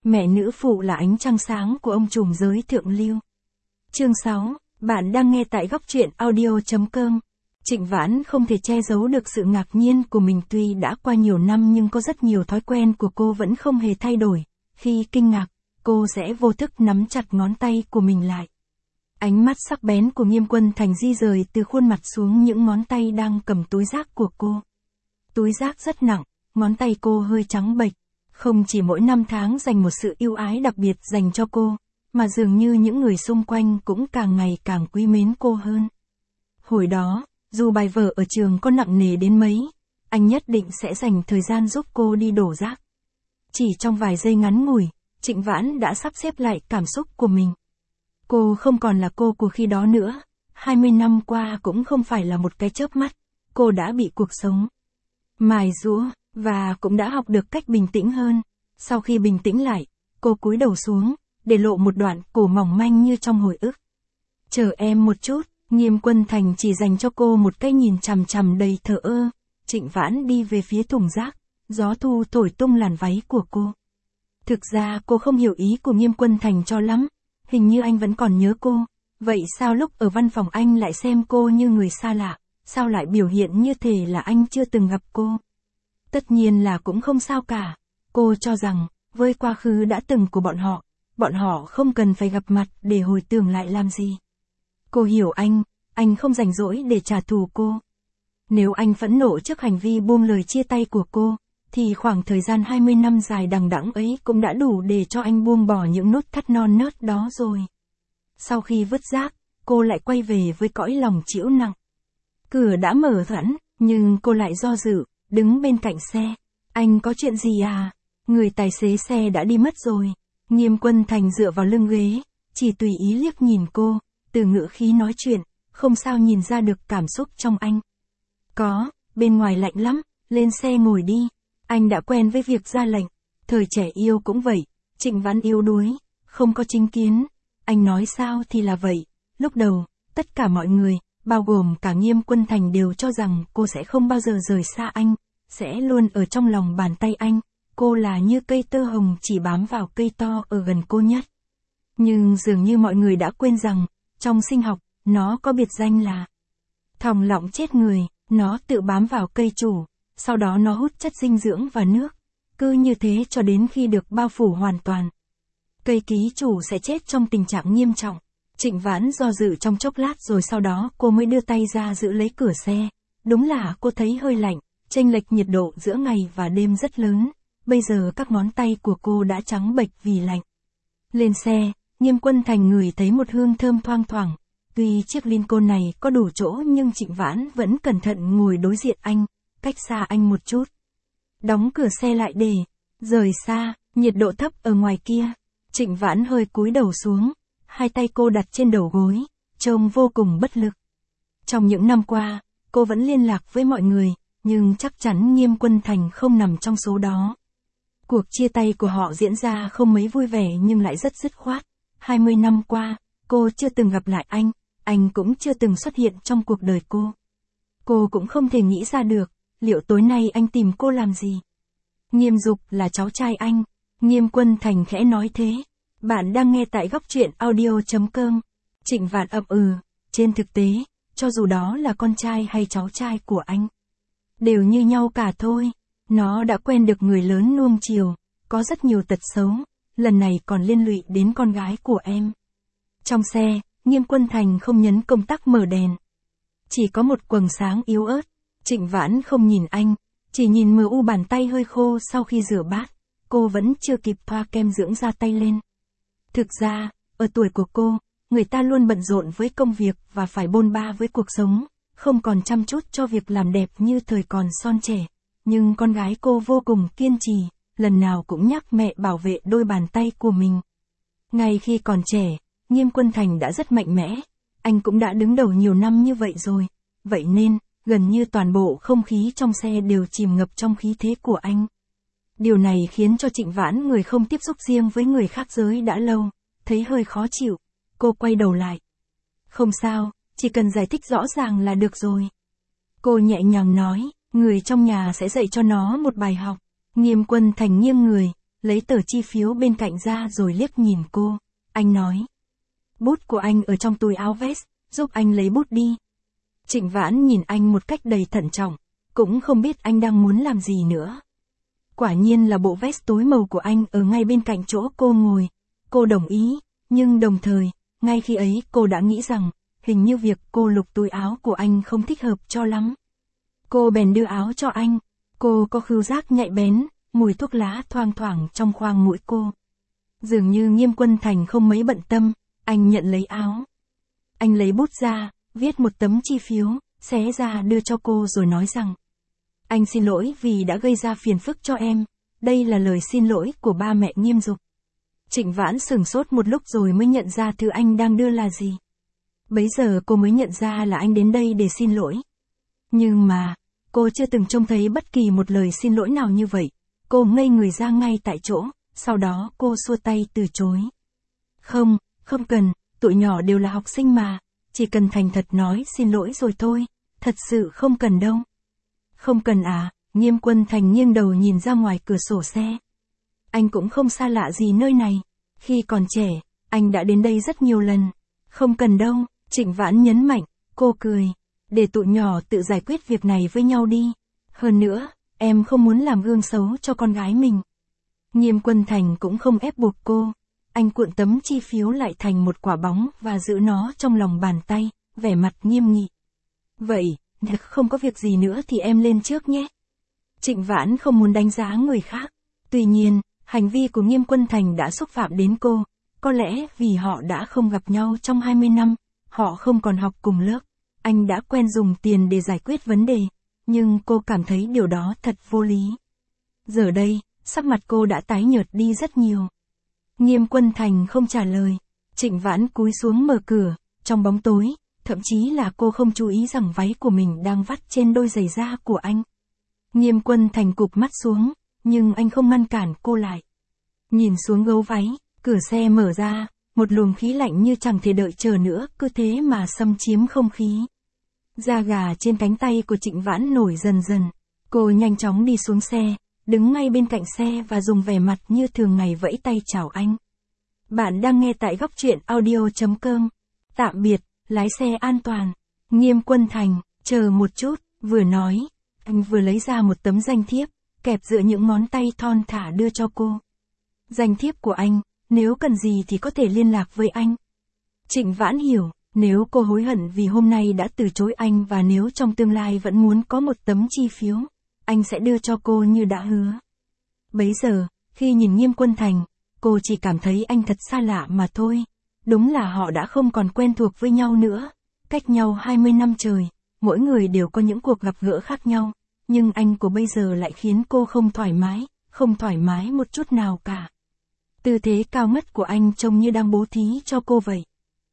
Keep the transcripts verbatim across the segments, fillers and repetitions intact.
Mẹ nữ phụ là ánh trăng sáng của ông trùm giới thượng lưu. Chương sáu, bạn đang nghe tại góc truyện audio chấm com. Trịnh Vãn không thể che giấu được sự ngạc nhiên của mình, tuy đã qua nhiều năm nhưng có rất nhiều thói quen của cô vẫn không hề thay đổi. Khi kinh ngạc, cô sẽ vô thức nắm chặt ngón tay của mình lại. Ánh mắt sắc bén của Nghiêm Quân Thành di rời từ khuôn mặt xuống những ngón tay đang cầm túi rác của cô. Túi rác rất nặng, ngón tay cô hơi trắng bệch. Không chỉ mỗi năm tháng dành một sự yêu ái đặc biệt dành cho cô, mà dường như những người xung quanh cũng càng ngày càng quý mến cô hơn. Hồi đó, dù bài vở ở trường có nặng nề đến mấy, anh nhất định sẽ dành thời gian giúp cô đi đổ rác. Chỉ trong vài giây ngắn ngủi, Trịnh Vãn đã sắp xếp lại cảm xúc của mình. Cô không còn là cô của khi đó nữa, hai mươi năm qua cũng không phải là một cái chớp mắt, cô đã bị cuộc sống mài giũa, và cũng đã học được cách bình tĩnh hơn. Sau khi bình tĩnh lại, cô cúi đầu xuống, để lộ một đoạn cổ mỏng manh như trong hồi ức. Chờ em một chút, Nghiêm Quân Thành chỉ dành cho cô một cái nhìn chằm chằm đầy thờ ơ. Trịnh Vãn đi về phía thùng rác, gió thu thổi tung làn váy của cô. Thực ra cô không hiểu ý của Nghiêm Quân Thành cho lắm, hình như anh vẫn còn nhớ cô. Vậy sao lúc ở văn phòng anh lại xem cô như người xa lạ, sao lại biểu hiện như thể là anh chưa từng gặp cô? Tất nhiên là cũng không sao cả. Cô cho rằng, với quá khứ đã từng của bọn họ, bọn họ không cần phải gặp mặt để hồi tưởng lại làm gì. Cô hiểu anh, anh không rảnh rỗi để trả thù cô. Nếu anh phẫn nộ trước hành vi buông lời chia tay của cô, thì khoảng thời gian hai mươi năm dài đằng đẵng ấy cũng đã đủ để cho anh buông bỏ những nốt thắt non nớt đó rồi. Sau khi vứt rác, cô lại quay về với cõi lòng trĩu nặng. Cửa đã mở sẵn, nhưng cô lại do dự, đứng bên cạnh xe. Anh có chuyện gì à? Người tài xế xe đã đi mất rồi. Nghiêm Quân Thành dựa vào lưng ghế, chỉ tùy ý liếc nhìn cô, từ ngữ khí nói chuyện, không sao nhìn ra được cảm xúc trong anh. Có, bên ngoài lạnh lắm, lên xe ngồi đi. Anh đã quen với việc ra lệnh, thời trẻ yêu cũng vậy, Trịnh Vãn yếu đuối, không có chính kiến. Anh nói sao thì là vậy. Lúc đầu, tất cả mọi người, bao gồm cả Nghiêm Quân Thành đều cho rằng cô sẽ không bao giờ rời xa anh, sẽ luôn ở trong lòng bàn tay anh. Cô là như cây tơ hồng chỉ bám vào cây to ở gần cô nhất. Nhưng dường như mọi người đã quên rằng, trong sinh học, nó có biệt danh là thòng lọng chết người, nó tự bám vào cây chủ, sau đó nó hút chất dinh dưỡng và nước. Cứ như thế cho đến khi được bao phủ hoàn toàn, cây ký chủ sẽ chết trong tình trạng nghiêm trọng. Trịnh Vãn do dự trong chốc lát rồi sau đó cô mới đưa tay ra giữ lấy cửa xe. Đúng là cô thấy hơi lạnh, chênh lệch nhiệt độ giữa ngày và đêm rất lớn. Bây giờ các ngón tay của cô đã trắng bệch vì lạnh. Lên xe, Nghiêm Quân Thành ngửi thấy một hương thơm thoang thoảng. Tuy chiếc Lincoln này có đủ chỗ nhưng Trịnh Vãn vẫn cẩn thận ngồi đối diện anh, cách xa anh một chút. Đóng cửa xe lại để rời xa, nhiệt độ thấp ở ngoài kia. Trịnh Vãn hơi cúi đầu xuống, hai tay cô đặt trên đầu gối, trông vô cùng bất lực. Trong những năm qua, cô vẫn liên lạc với mọi người, nhưng chắc chắn Nghiêm Quân Thành không nằm trong số đó. Cuộc chia tay của họ diễn ra không mấy vui vẻ nhưng lại rất dứt khoát. hai mươi năm qua, cô chưa từng gặp lại anh, anh cũng chưa từng xuất hiện trong cuộc đời cô. Cô cũng không thể nghĩ ra được, liệu tối nay anh tìm cô làm gì? Nghiêm Dục là cháu trai anh. Nghiêm Quân Thành khẽ nói thế. Bạn đang nghe tại góc truyện audio chấm com. Trịnh Vãn ậm ừ, trên thực tế, cho dù đó là con trai hay cháu trai của anh, đều như nhau cả thôi. Nó đã quen được người lớn nuông chiều, có rất nhiều tật xấu, lần này còn liên lụy đến con gái của em. Trong xe, Nghiêm Quân Thành không nhấn công tắc mở đèn. Chỉ có một quầng sáng yếu ớt. Trịnh Vãn không nhìn anh, chỉ nhìn mờ u bàn tay hơi khô sau khi rửa bát. Cô vẫn chưa kịp thoa kem dưỡng da tay lên. Thực ra, ở tuổi của cô, người ta luôn bận rộn với công việc và phải bôn ba với cuộc sống, không còn chăm chút cho việc làm đẹp như thời còn son trẻ. Nhưng con gái cô vô cùng kiên trì, lần nào cũng nhắc mẹ bảo vệ đôi bàn tay của mình. Ngay khi còn trẻ, Nghiêm Quân Thành đã rất mạnh mẽ, anh cũng đã đứng đầu nhiều năm như vậy rồi. Vậy nên, gần như toàn bộ không khí trong xe đều chìm ngập trong khí thế của anh. Điều này khiến cho Trịnh Vãn, người không tiếp xúc riêng với người khác giới đã lâu, thấy hơi khó chịu. Cô quay đầu lại. Không sao, chỉ cần giải thích rõ ràng là được rồi. Cô nhẹ nhàng nói, người trong nhà sẽ dạy cho nó một bài học. Nghiêm Quân Thành nghiêng người, lấy tờ chi phiếu bên cạnh ra rồi liếc nhìn cô. Anh nói. Bút của anh ở trong túi áo vest, giúp anh lấy bút đi. Trịnh Vãn nhìn anh một cách đầy thận trọng, cũng không biết anh đang muốn làm gì nữa. Quả nhiên là bộ vest tối màu của anh ở ngay bên cạnh chỗ cô ngồi. Cô đồng ý, nhưng đồng thời, ngay khi ấy cô đã nghĩ rằng, hình như việc cô lục túi áo của anh không thích hợp cho lắm. Cô bèn đưa áo cho anh. Cô có khứu giác nhạy bén, mùi thuốc lá thoang thoảng trong khoang mũi cô. Dường như Nghiêm Quân Thành không mấy bận tâm, anh nhận lấy áo. Anh lấy bút ra, viết một tấm chi phiếu, xé ra đưa cho cô rồi nói rằng. Anh xin lỗi vì đã gây ra phiền phức cho em, đây là lời xin lỗi của ba mẹ Nghiêm Dục. Trịnh Vãn sửng sốt một lúc rồi mới nhận ra thứ anh đang đưa là gì. Bấy giờ cô mới nhận ra là anh đến đây để xin lỗi. Nhưng mà, cô chưa từng trông thấy bất kỳ một lời xin lỗi nào như vậy. Cô ngây người ra ngay tại chỗ, sau đó cô xua tay từ chối. Không, không cần, tụi nhỏ đều là học sinh mà, chỉ cần thành thật nói xin lỗi rồi thôi, thật sự không cần đâu. Không cần à, Nghiêm Quân Thành nghiêng đầu nhìn ra ngoài cửa sổ xe. Anh cũng không xa lạ gì nơi này, khi còn trẻ, anh đã đến đây rất nhiều lần. Không cần đâu, Trịnh Vãn nhấn mạnh, cô cười. Để tụi nhỏ tự giải quyết việc này với nhau đi. Hơn nữa, em không muốn làm gương xấu cho con gái mình. Nghiêm Quân Thành cũng không ép buộc cô. Anh cuộn tấm chi phiếu lại thành một quả bóng và giữ nó trong lòng bàn tay, vẻ mặt nghiêm nghị. Vậy, nếu không có việc gì nữa thì em lên trước nhé. Trịnh Vãn không muốn đánh giá người khác. Tuy nhiên, hành vi của Nghiêm Quân Thành đã xúc phạm đến cô. Có lẽ vì họ đã không gặp nhau trong hai mươi năm, họ không còn học cùng lớp. Anh đã quen dùng tiền để giải quyết vấn đề, nhưng cô cảm thấy điều đó thật vô lý. Giờ đây, sắc mặt cô đã tái nhợt đi rất nhiều. Nghiêm Quân Thành không trả lời. Trịnh Vãn cúi xuống mở cửa, trong bóng tối, thậm chí là cô không chú ý rằng váy của mình đang vắt trên đôi giày da của anh. Nghiêm Quân Thành cụp mắt xuống, nhưng anh không ngăn cản cô lại. Nhìn xuống gấu váy, cửa xe mở ra, một luồng khí lạnh như chẳng thể đợi chờ nữa, cứ thế mà xâm chiếm không khí. Da gà trên cánh tay của Trịnh Vãn nổi dần dần. Cô nhanh chóng đi xuống xe, đứng ngay bên cạnh xe và dùng vẻ mặt như thường ngày vẫy tay chào anh. Bạn đang nghe tại góc truyện audio chấm com. Tạm biệt, lái xe an toàn. Nghiêm Quân Thành, chờ một chút, vừa nói, anh vừa lấy ra một tấm danh thiếp, kẹp giữa những ngón tay thon thả đưa cho cô. Danh thiếp của anh, nếu cần gì thì có thể liên lạc với anh. Trịnh Vãn hiểu, nếu cô hối hận vì hôm nay đã từ chối anh và nếu trong tương lai vẫn muốn có một tấm chi phiếu, anh sẽ đưa cho cô như đã hứa. Bấy giờ, khi nhìn Nghiêm Quân Thành, cô chỉ cảm thấy anh thật xa lạ mà thôi. Đúng là họ đã không còn quen thuộc với nhau nữa. Cách nhau hai mươi năm trời, mỗi người đều có những cuộc gặp gỡ khác nhau. Nhưng anh của bây giờ lại khiến cô không thoải mái, không thoải mái một chút nào cả. Tư thế cao ngất của anh trông như đang bố thí cho cô vậy.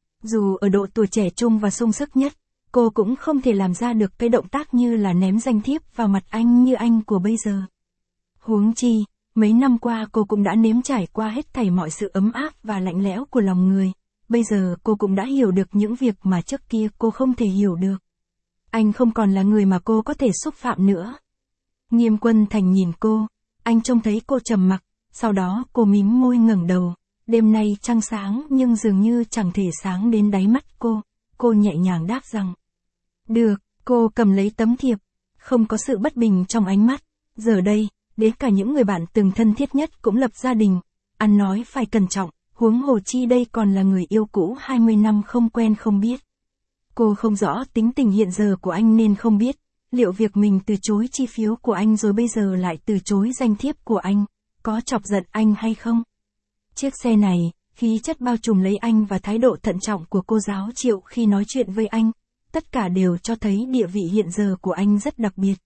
Dù ở độ tuổi trẻ trung và sung sức nhất, cô cũng không thể làm ra được cái động tác như là ném danh thiếp vào mặt anh như anh của bây giờ. Huống chi, mấy năm qua cô cũng đã nếm trải qua hết thảy mọi sự ấm áp và lạnh lẽo của lòng người. Bây giờ cô cũng đã hiểu được những việc mà trước kia cô không thể hiểu được. Anh không còn là người mà cô có thể xúc phạm nữa. Nghiêm Quân Thành nhìn cô, anh trông thấy cô trầm mặc, sau đó cô mím môi ngẩng đầu. Đêm nay trăng sáng nhưng dường như chẳng thể sáng đến đáy mắt cô. Cô nhẹ nhàng đáp rằng. Được, cô cầm lấy tấm thiệp. Không có sự bất bình trong ánh mắt. Giờ đây, đến cả những người bạn từng thân thiết nhất cũng lập gia đình. Ăn nói phải cẩn trọng, huống hồ chi đây còn là người yêu cũ hai mươi năm không quen không biết. Cô không rõ tính tình hiện giờ của anh nên không biết, liệu việc mình từ chối chi phiếu của anh rồi bây giờ lại từ chối danh thiếp của anh, có chọc giận anh hay không? Chiếc xe này, khí chất bao trùm lấy anh và thái độ thận trọng của cô giáo Triệu khi nói chuyện với anh, tất cả đều cho thấy địa vị hiện giờ của anh rất đặc biệt.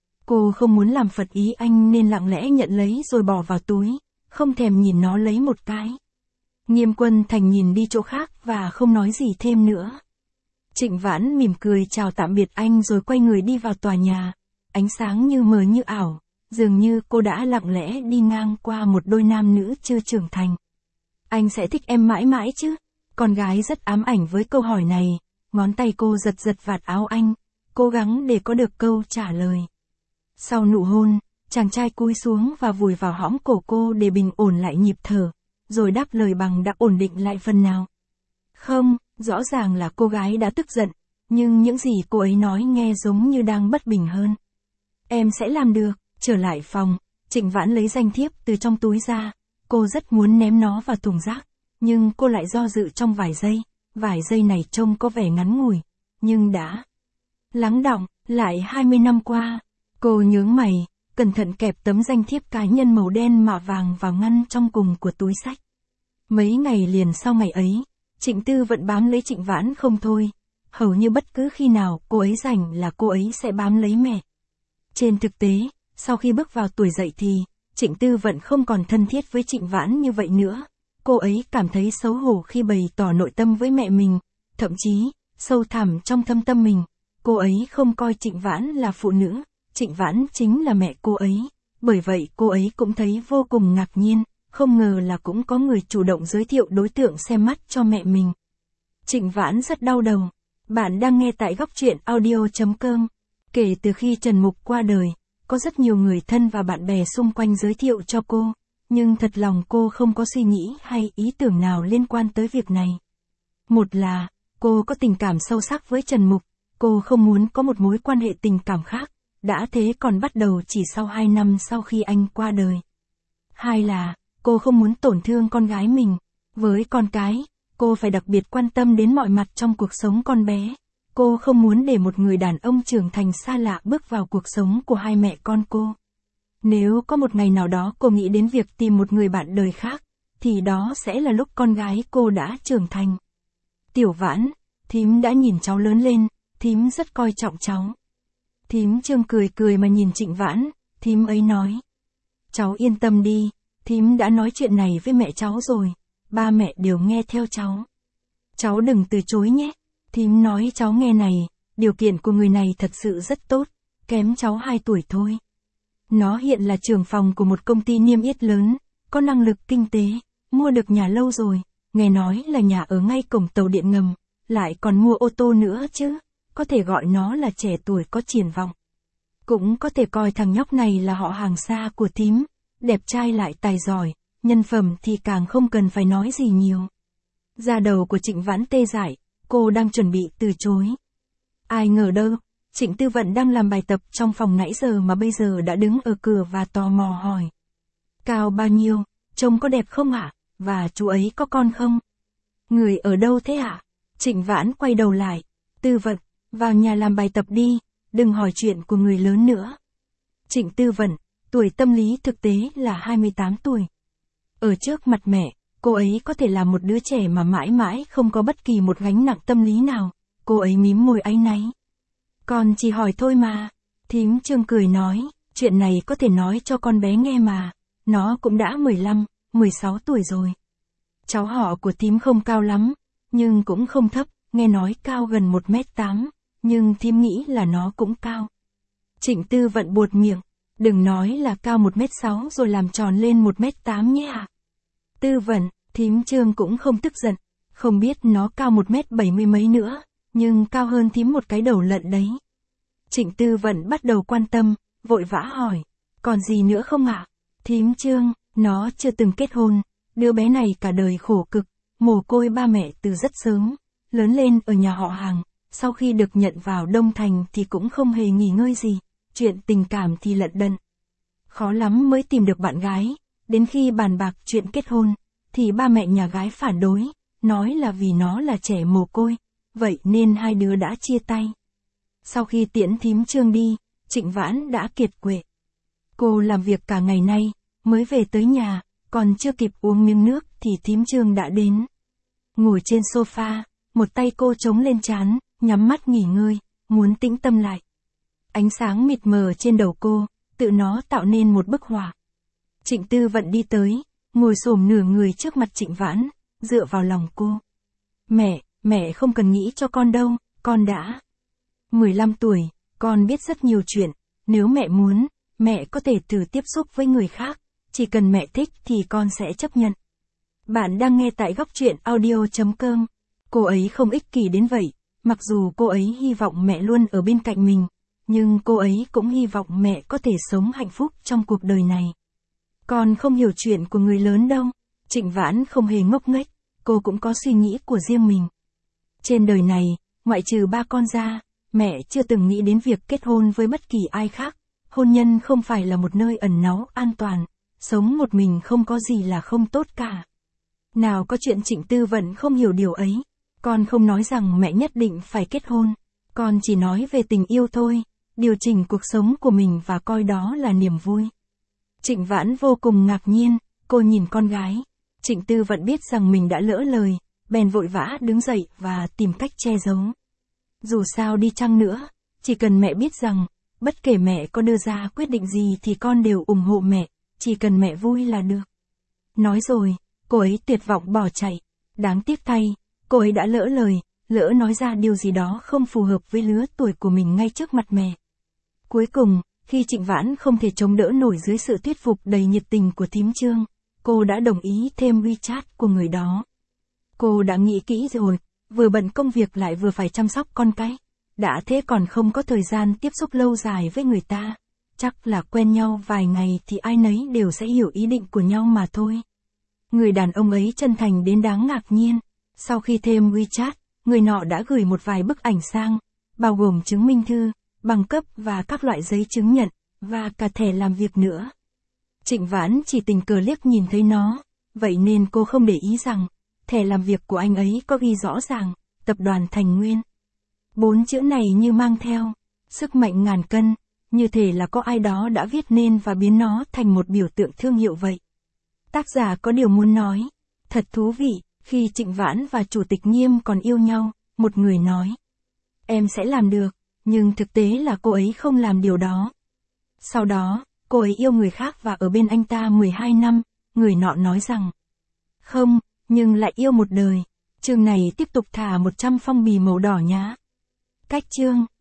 Cô không muốn làm phật ý anh nên lặng lẽ nhận lấy rồi bỏ vào túi, không thèm nhìn nó lấy một cái. Nghiêm Quân Thành nhìn đi chỗ khác và không nói gì thêm nữa. Trịnh Vãn mỉm cười chào tạm biệt anh rồi quay người đi vào tòa nhà. Ánh sáng như mờ như ảo, dường như cô đã lặng lẽ đi ngang qua một đôi nam nữ chưa trưởng thành. Anh sẽ thích em mãi mãi chứ? Con gái rất ám ảnh với câu hỏi này, ngón tay cô giật giật vạt áo anh, cố gắng để có được câu trả lời. Sau nụ hôn, Chàng trai cúi xuống và vùi vào hõm cổ cô để bình ổn lại nhịp thở, rồi đáp lời bằng đã ổn định lại phần nào. Không, rõ ràng là cô gái đã tức giận, nhưng những gì cô ấy nói nghe giống như đang bất bình hơn. Em sẽ làm được. Trở lại phòng, Trịnh Vãn lấy danh thiếp từ trong túi ra, cô rất muốn ném nó vào thùng rác, nhưng cô lại do dự trong vài giây, vài giây này trông có vẻ ngắn ngủi, nhưng đã lắng đọng. Lại hai mươi năm qua, cô nhướng mày, cẩn thận kẹp tấm danh thiếp cá nhân màu đen mạ vàng vào ngăn trong cùng của túi xách. Mấy ngày liền sau ngày ấy, Trịnh Tư Vận bám lấy Trịnh Vãn không thôi, hầu như bất cứ khi nào cô ấy rảnh là cô ấy sẽ bám lấy mẹ. Trên thực tế, sau khi bước vào tuổi dậy thì, Trịnh Tư Vận không còn thân thiết với Trịnh Vãn như vậy nữa. Cô ấy cảm thấy xấu hổ khi bày tỏ nội tâm với mẹ mình, thậm chí, sâu thẳm trong thâm tâm mình, cô ấy không coi Trịnh Vãn là phụ nữ, Trịnh Vãn chính là mẹ cô ấy. Bởi vậy cô ấy cũng thấy vô cùng ngạc nhiên, không ngờ là cũng có người chủ động giới thiệu đối tượng xem mắt cho mẹ mình. Trịnh Vãn rất đau đầu. Bạn đang nghe tại góc truyện audio chấm com. Kể từ khi Trần Mục qua đời, có rất nhiều người thân và bạn bè xung quanh giới thiệu cho cô, nhưng thật lòng cô không có suy nghĩ hay ý tưởng nào liên quan tới việc này. Một là, cô có tình cảm sâu sắc với Trần Mục, cô không muốn có một mối quan hệ tình cảm khác, đã thế còn bắt đầu chỉ sau hai năm sau khi anh qua đời. Hai là, cô không muốn tổn thương con gái mình. Với con cái, cô phải đặc biệt quan tâm đến mọi mặt trong cuộc sống con bé. Cô không muốn để một người đàn ông trưởng thành xa lạ bước vào cuộc sống của hai mẹ con cô. Nếu có một ngày nào đó cô nghĩ đến việc tìm một người bạn đời khác, thì đó sẽ là lúc con gái cô đã trưởng thành. Tiểu Vãn, thím đã nhìn cháu lớn lên, thím rất coi trọng cháu. Thím Trương cười cười mà nhìn Trịnh Vãn, thím ấy nói. Cháu yên tâm đi, thím đã nói chuyện này với mẹ cháu rồi, ba mẹ đều nghe theo cháu. Cháu đừng từ chối nhé. Thím nói cháu nghe này, điều kiện của người này thật sự rất tốt, kém cháu hai tuổi thôi. Nó hiện là trưởng phòng của một công ty niêm yết lớn, có năng lực kinh tế, mua được nhà lâu rồi, nghe nói là nhà ở ngay cổng tàu điện ngầm, lại còn mua ô tô nữa chứ, có thể gọi nó là trẻ tuổi có triển vọng. Cũng có thể coi thằng nhóc này là họ hàng xa của thím, đẹp trai lại tài giỏi, nhân phẩm thì càng không cần phải nói gì nhiều. Da đầu của Trịnh Vãn tê dại, cô đang chuẩn bị từ chối. Ai ngờ đâu, Trịnh Tư Vận đang làm bài tập trong phòng nãy giờ mà bây giờ đã đứng ở cửa và tò mò hỏi. Cao bao nhiêu, trông có đẹp không ạ, và chú ấy có con không? Người ở đâu thế ạ? Trịnh Vãn quay đầu lại. Tư Vận, vào nhà làm bài tập đi, đừng hỏi chuyện của người lớn nữa. Trịnh Tư Vận, tuổi tâm lý thực tế là hai mươi tám tuổi. Ở trước mặt mẹ, cô ấy có thể là một đứa trẻ mà mãi mãi không có bất kỳ một gánh nặng tâm lý nào. Cô ấy mím môi áy náy. Con chỉ hỏi thôi mà. Thím Trương cười nói, chuyện này có thể nói cho con bé nghe mà. Nó cũng đã mười lăm, mười sáu tuổi rồi. Cháu họ của thím không cao lắm, nhưng cũng không thấp, nghe nói cao gần một mét tám, nhưng thím nghĩ là nó cũng cao. Trịnh Tư Vận buột miệng, đừng nói là cao một mét sáu rồi làm tròn lên một mét tám nhé ạ. Tư Vận, thím Trương cũng không tức giận, không biết nó cao một mét bảy mươi mấy nữa, nhưng cao hơn thím một cái đầu lợn đấy. Trịnh Tư Vận bắt đầu quan tâm, vội vã hỏi, còn gì nữa không ạ? Thím Trương, nó chưa từng kết hôn, đứa bé này cả đời khổ cực, mồ côi ba mẹ từ rất sớm, lớn lên ở nhà họ hàng, sau khi được nhận vào Đông Thành thì cũng không hề nghỉ ngơi gì, chuyện tình cảm thì lận đận. Khó lắm mới tìm được bạn gái, đến khi bàn bạc chuyện kết hôn, thì ba mẹ nhà gái phản đối, nói là vì nó là trẻ mồ côi, vậy nên hai đứa đã chia tay. Sau khi tiễn thím Trương đi, Trịnh Vãn đã kiệt quệ. Cô làm việc cả ngày nay, mới về tới nhà, còn chưa kịp uống miếng nước thì thím Trương đã đến. Ngồi trên sofa, một tay cô chống lên trán, nhắm mắt nghỉ ngơi, muốn tĩnh tâm lại. Ánh sáng mịt mờ trên đầu cô, tự nó tạo nên một bức họa. Trịnh Tư Vận đi tới, ngồi xổm nửa người trước mặt Trịnh Vãn, dựa vào lòng cô. Mẹ, mẹ không cần nghĩ cho con đâu, con đã mười lăm tuổi, con biết rất nhiều chuyện, nếu mẹ muốn, mẹ có thể thử tiếp xúc với người khác, chỉ cần mẹ thích thì con sẽ chấp nhận. Bạn đang nghe tại góc truyện audio chấm com. Cô ấy không ích kỷ đến vậy, mặc dù cô ấy hy vọng mẹ luôn ở bên cạnh mình, nhưng cô ấy cũng hy vọng mẹ có thể sống hạnh phúc trong cuộc đời này. Con không hiểu chuyện của người lớn đâu. Trịnh Vãn không hề ngốc nghếch, cô cũng có suy nghĩ của riêng mình. Trên đời này, ngoại trừ ba con ra, mẹ chưa từng nghĩ đến việc kết hôn với bất kỳ ai khác. Hôn nhân không phải là một nơi ẩn náu an toàn, sống một mình không có gì là không tốt cả. Nào có chuyện Trịnh Tư Vận không hiểu điều ấy. Con không nói rằng mẹ nhất định phải kết hôn, con chỉ nói về tình yêu thôi, điều chỉnh cuộc sống của mình và coi đó là niềm vui. Trịnh Vãn vô cùng ngạc nhiên, cô nhìn con gái. Trịnh Tư Vận biết rằng mình đã lỡ lời, bèn vội vã đứng dậy và tìm cách che giấu. Dù sao đi chăng nữa, chỉ cần mẹ biết rằng, bất kể mẹ có đưa ra quyết định gì thì con đều ủng hộ mẹ, chỉ cần mẹ vui là được. Nói rồi, cô ấy tuyệt vọng bỏ chạy. Đáng tiếc thay, cô ấy đã lỡ lời, lỡ nói ra điều gì đó không phù hợp với lứa tuổi của mình ngay trước mặt mẹ. Cuối cùng, khi Trịnh Vãn không thể chống đỡ nổi dưới sự thuyết phục đầy nhiệt tình của thím Trương, cô đã đồng ý thêm WeChat của người đó. Cô đã nghĩ kỹ rồi, vừa bận công việc lại vừa phải chăm sóc con cái. Đã thế còn không có thời gian tiếp xúc lâu dài với người ta. Chắc là quen nhau vài ngày thì ai nấy đều sẽ hiểu ý định của nhau mà thôi. Người đàn ông ấy chân thành đến đáng ngạc nhiên. Sau khi thêm WeChat, người nọ đã gửi một vài bức ảnh sang, bao gồm chứng minh thư, bằng cấp và các loại giấy chứng nhận, và cả thẻ làm việc nữa. Trịnh Vãn chỉ tình cờ liếc nhìn thấy nó, vậy nên cô không để ý rằng, thẻ làm việc của anh ấy có ghi rõ ràng, tập đoàn Thành Nguyên. Bốn chữ này như mang theo sức mạnh ngàn cân, như thể là có ai đó đã viết nên và biến nó thành một biểu tượng thương hiệu vậy. Tác giả có điều muốn nói. Thật thú vị, khi Trịnh Vãn và Chủ tịch Nghiêm còn yêu nhau, một người nói: em sẽ làm được, nhưng thực tế là cô ấy không làm điều đó. Sau đó, cô ấy yêu người khác và ở bên anh ta mười hai năm, người nọ nói rằng: không, nhưng lại yêu một đời. Chương này tiếp tục thả một trăm phong bì màu đỏ nhá. Cách chương,